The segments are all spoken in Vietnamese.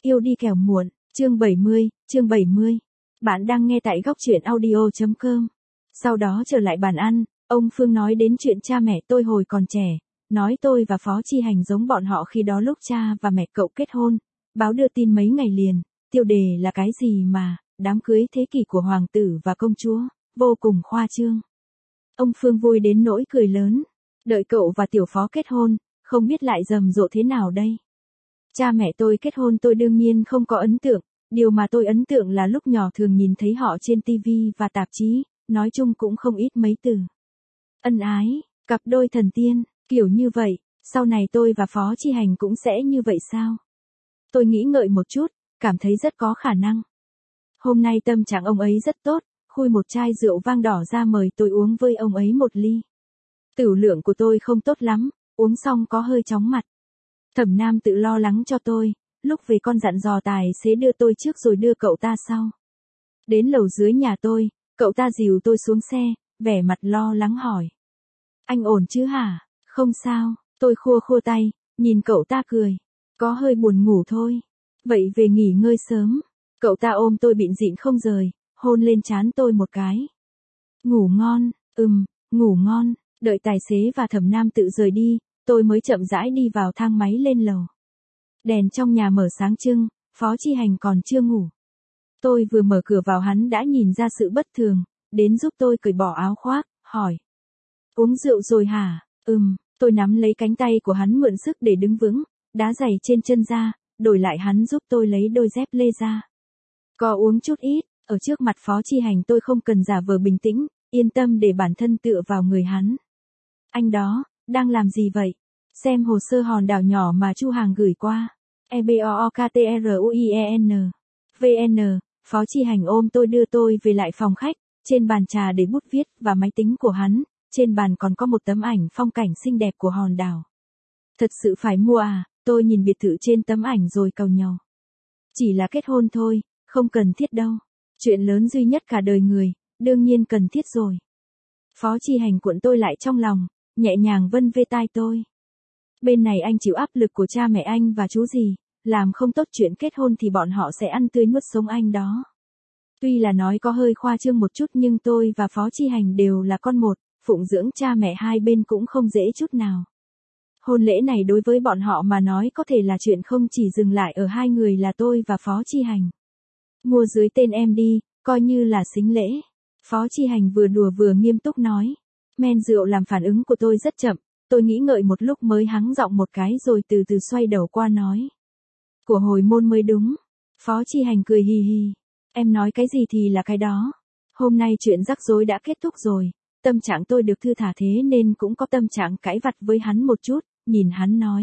Yêu đi kẻo muộn, chương 70. Bạn đang nghe tại góc truyện audio.com. Sau đó trở lại bàn ăn, ông Phương nói đến chuyện cha mẹ tôi hồi còn trẻ, nói tôi và Phó Chi Hành giống bọn họ khi đó lúc cha và mẹ cậu kết hôn, báo đưa tin mấy ngày liền, tiêu đề là cái gì mà, đám cưới thế kỷ của hoàng tử và công chúa, vô cùng khoa trương. Ông Phương vui đến nỗi cười lớn, đợi cậu và tiểu Phó kết hôn, không biết lại rầm rộ thế nào đây. Cha mẹ tôi kết hôn tôi đương nhiên không có ấn tượng, điều mà tôi ấn tượng là lúc nhỏ thường nhìn thấy họ trên TV và tạp chí, nói chung cũng không ít mấy từ. Ân ái, cặp đôi thần tiên, kiểu như vậy, sau này tôi và Phó Chi Hành cũng sẽ như vậy sao? Tôi nghĩ ngợi một chút, cảm thấy rất có khả năng. Hôm nay tâm trạng ông ấy rất tốt, khui một chai rượu vang đỏ ra mời tôi uống với ông ấy một ly. Tửu lượng của tôi không tốt lắm, uống xong có hơi chóng mặt. Thẩm Nam tự lo lắng cho tôi, lúc về con dặn dò tài xế đưa tôi trước rồi đưa cậu ta sau. Đến lầu dưới nhà tôi, cậu ta dìu tôi xuống xe, vẻ mặt lo lắng hỏi. Anh ổn chứ hả? Không sao, tôi khua khua tay, nhìn cậu ta cười. Có hơi buồn ngủ thôi. Vậy về nghỉ ngơi sớm. Cậu ta ôm tôi bịn dịn không rời, hôn lên trán tôi một cái. Ngủ ngon, ngủ ngon, đợi tài xế và Thẩm Nam tự rời đi, tôi mới chậm rãi đi vào thang máy lên lầu. Đèn trong nhà mở sáng trưng, Phó Chi Hành còn chưa ngủ. Tôi vừa mở cửa vào hắn đã nhìn ra sự bất thường, đến giúp tôi cởi bỏ áo khoác, hỏi. Uống rượu rồi hả? Tôi nắm lấy cánh tay của hắn mượn sức để đứng vững, đá giày trên chân ra, đổi lại hắn giúp tôi lấy đôi dép lê ra. Có uống chút ít, ở trước mặt Phó Chi Hành tôi không cần giả vờ bình tĩnh, yên tâm để bản thân tựa vào người hắn. Anh đó, đang làm gì vậy? Xem hồ sơ hòn đảo nhỏ mà Chu Hàng gửi qua. EBOOKTRUIEN. VN, Phó Chi Hành ôm tôi đưa tôi về lại phòng khách, trên bàn trà để bút viết và máy tính của hắn, trên bàn còn có một tấm ảnh phong cảnh xinh đẹp của hòn đảo. Thật sự phải mua à? Tôi nhìn biệt thự trên tấm ảnh rồi cau nhau. Chỉ là kết hôn thôi, không cần thiết đâu. Chuyện lớn duy nhất cả đời người, đương nhiên cần thiết rồi. Phó Chi Hành cuộn tôi lại trong lòng, nhẹ nhàng vân vê tai tôi. Bên này anh chịu áp lực của cha mẹ anh và chú gì, làm không tốt chuyện kết hôn thì bọn họ sẽ ăn tươi nuốt sống anh đó. Tuy là nói có hơi khoa trương một chút nhưng tôi và Phó Chi Hành đều là con một, phụng dưỡng cha mẹ hai bên cũng không dễ chút nào. Hôn lễ này đối với bọn họ mà nói có thể là chuyện không chỉ dừng lại ở hai người là tôi và Phó Chi Hành. Mua dưới tên em đi, coi như là sính lễ. Phó Chi Hành vừa đùa vừa nghiêm túc nói. Men rượu làm phản ứng của tôi rất chậm, tôi nghĩ ngợi một lúc mới hắng giọng một cái rồi từ từ xoay đầu qua nói. Của hồi môn mới đúng. Phó Chi Hành cười hì hì. Em nói cái gì thì là cái đó. Hôm nay chuyện rắc rối đã kết thúc rồi, tâm trạng tôi được thư thả thế nên cũng có tâm trạng cãi vặt với hắn một chút, nhìn hắn nói.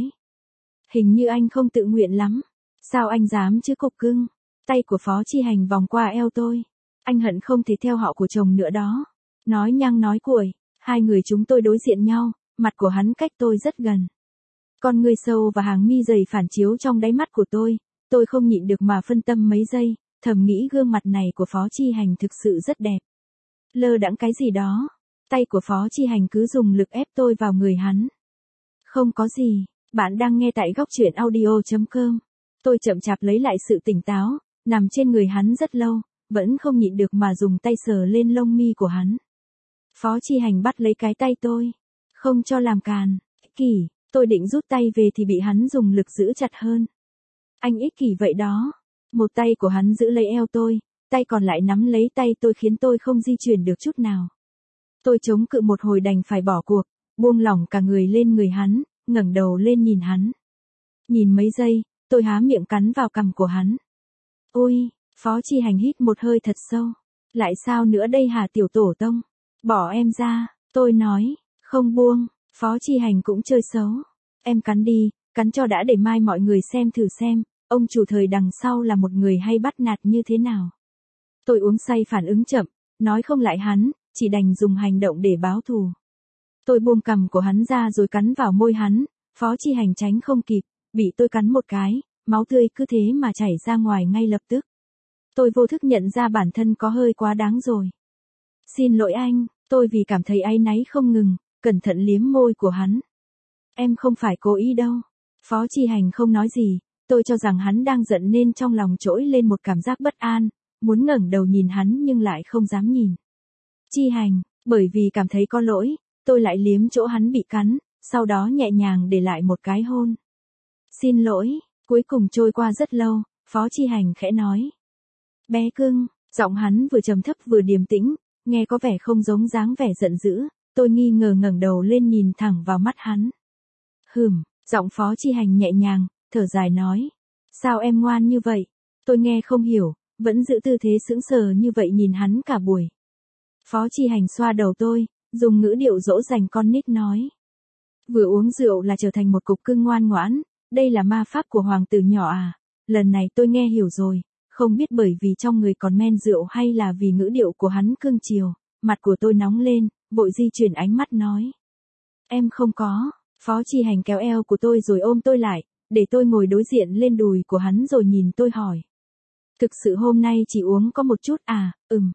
Hình như anh không tự nguyện lắm. Sao anh dám chứ cục cưng. Tay của Phó Chi Hành vòng qua eo tôi. Anh hận không thể theo họ của chồng nữa đó. Nói nhăng nói cuội, hai người chúng tôi đối diện nhau, mặt của hắn cách tôi rất gần. Con ngươi sâu và hàng mi dày phản chiếu trong đáy mắt của tôi không nhịn được mà phân tâm mấy giây, thầm nghĩ gương mặt này của Phó Chi Hành thực sự rất đẹp. Lơ đãng cái gì đó, tay của Phó Chi Hành cứ dùng lực ép tôi vào người hắn. Không có gì, bạn đang nghe tại góc truyện audio.com. Tôi chậm chạp lấy lại sự tỉnh táo, nằm trên người hắn rất lâu, vẫn không nhịn được mà dùng tay sờ lên lông mi của hắn. Phó Chi Hành bắt lấy cái tay tôi, không cho làm càn, ích kỷ, tôi định rút tay về thì bị hắn dùng lực giữ chặt hơn. Anh ích kỷ vậy đó. Một tay của hắn giữ lấy eo tôi, tay còn lại nắm lấy tay tôi khiến tôi không di chuyển được chút nào. Tôi chống cự một hồi đành phải bỏ cuộc, buông lỏng cả người lên người hắn, ngẩng đầu lên nhìn hắn. Nhìn mấy giây, tôi há miệng cắn vào cằm của hắn. Ôi, Phó Chi Hành hít một hơi thật sâu. Lại sao nữa đây hả tiểu tổ tông? Bỏ em ra, tôi nói, không buông. Phó Chi Hành cũng chơi xấu. Em cắn đi, cắn cho đã để mai mọi người xem thử xem, ông chủ thời đằng sau là một người hay bắt nạt như thế nào. Tôi uống say phản ứng chậm, nói không lại hắn, chỉ đành dùng hành động để báo thù. Tôi buông cằm của hắn ra rồi cắn vào môi hắn, Phó Chi Hành tránh không kịp, bị tôi cắn một cái, máu tươi cứ thế mà chảy ra ngoài ngay lập tức. Tôi vô thức nhận ra bản thân có hơi quá đáng rồi. Xin lỗi anh, tôi vì cảm thấy áy náy không ngừng, cẩn thận liếm môi của hắn. Em không phải cố ý đâu. Phó Chi Hành không nói gì, Tôi cho rằng hắn đang giận nên trong lòng trỗi lên một cảm giác bất an, muốn ngẩng đầu nhìn hắn nhưng lại không dám nhìn. Chi Hành, bởi vì cảm thấy có lỗi, tôi lại liếm chỗ hắn bị cắn, sau đó nhẹ nhàng để lại một cái hôn. Xin lỗi, cuối cùng trôi qua rất lâu, Phó Chi Hành khẽ nói. Bé cưng, giọng hắn vừa trầm thấp vừa điềm tĩnh, nghe có vẻ không giống dáng vẻ giận dữ, tôi nghi ngờ ngẩng đầu lên nhìn thẳng vào mắt hắn. Giọng Phó Chi Hành nhẹ nhàng, thở dài nói. Sao em ngoan như vậy? Tôi nghe không hiểu, vẫn giữ tư thế sững sờ như vậy nhìn hắn cả buổi. Phó Chi Hành xoa đầu tôi, dùng ngữ điệu dỗ dành con nít nói. Vừa uống rượu là trở thành một cục cưng ngoan ngoãn, đây là ma pháp của hoàng tử nhỏ à? Lần này tôi nghe hiểu rồi, không biết bởi vì trong người còn men rượu hay là vì ngữ điệu của hắn cưng chiều, mặt của tôi nóng lên, vội di chuyển ánh mắt nói. Em không có. Phó Chi Hành kéo eo của tôi rồi ôm tôi lại, để tôi ngồi đối diện lên đùi của hắn rồi nhìn tôi hỏi. Thực sự hôm nay chỉ uống có một chút à?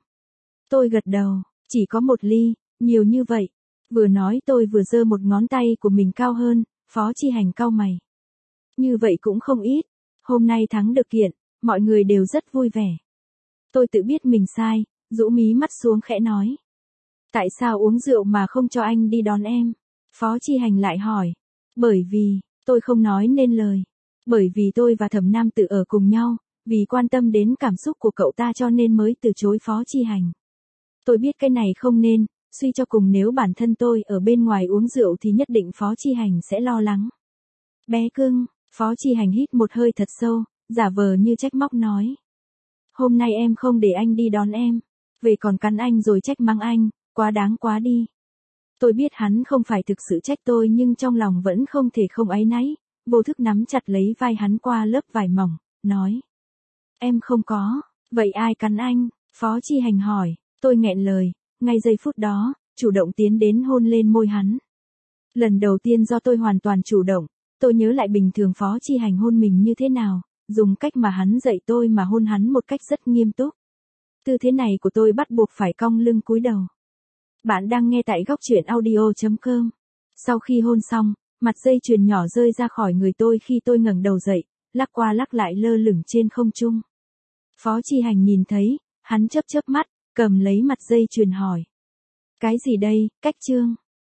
Tôi gật đầu, chỉ có một ly, nhiều như vậy. Vừa nói tôi vừa giơ một ngón tay của mình cao hơn, Phó Chi Hành cau mày. Như vậy cũng không ít, hôm nay thắng được kiện, mọi người đều rất vui vẻ. Tôi tự biết mình sai, rũ mí mắt xuống khẽ nói. Tại sao uống rượu mà không cho anh đi đón em? Phó Chi Hành lại hỏi. Bởi vì, tôi không nói nên lời. Bởi vì tôi và Thẩm Nam Tử ở cùng nhau, vì quan tâm đến cảm xúc của cậu ta cho nên mới từ chối Phó Chi Hành. Tôi biết cái này không nên, suy cho cùng nếu bản thân tôi ở bên ngoài uống rượu thì nhất định Phó Chi Hành sẽ lo lắng. Bé cưng, Phó Chi Hành hít một hơi thật sâu, giả vờ như trách móc nói. Hôm nay em không để anh đi đón em, về còn cắn anh rồi trách mắng anh, quá đáng quá đi. Tôi biết hắn không phải thực sự trách tôi nhưng trong lòng vẫn không thể không áy náy, vô thức nắm chặt lấy vai hắn qua lớp vải mỏng, nói. Em không có, vậy ai cắn anh? Phó Chi Hành hỏi, tôi nghẹn lời, ngay giây phút đó, chủ động tiến đến hôn lên môi hắn. Lần đầu tiên do tôi hoàn toàn chủ động, tôi nhớ lại bình thường Phó Chi Hành hôn mình như thế nào, dùng cách mà hắn dạy tôi mà hôn hắn một cách rất nghiêm túc. Tư thế này của tôi bắt buộc phải cong lưng cúi đầu. Bạn đang nghe tại góc truyện audio.com. Sau khi hôn xong, mặt dây chuyền nhỏ rơi ra khỏi người tôi khi tôi ngẩng đầu dậy, lắc qua lắc lại lơ lửng trên không trung. Phó Chi Hành nhìn thấy, hắn chớp chớp mắt, cầm lấy mặt dây chuyền hỏi. Cái gì đây, cách chương?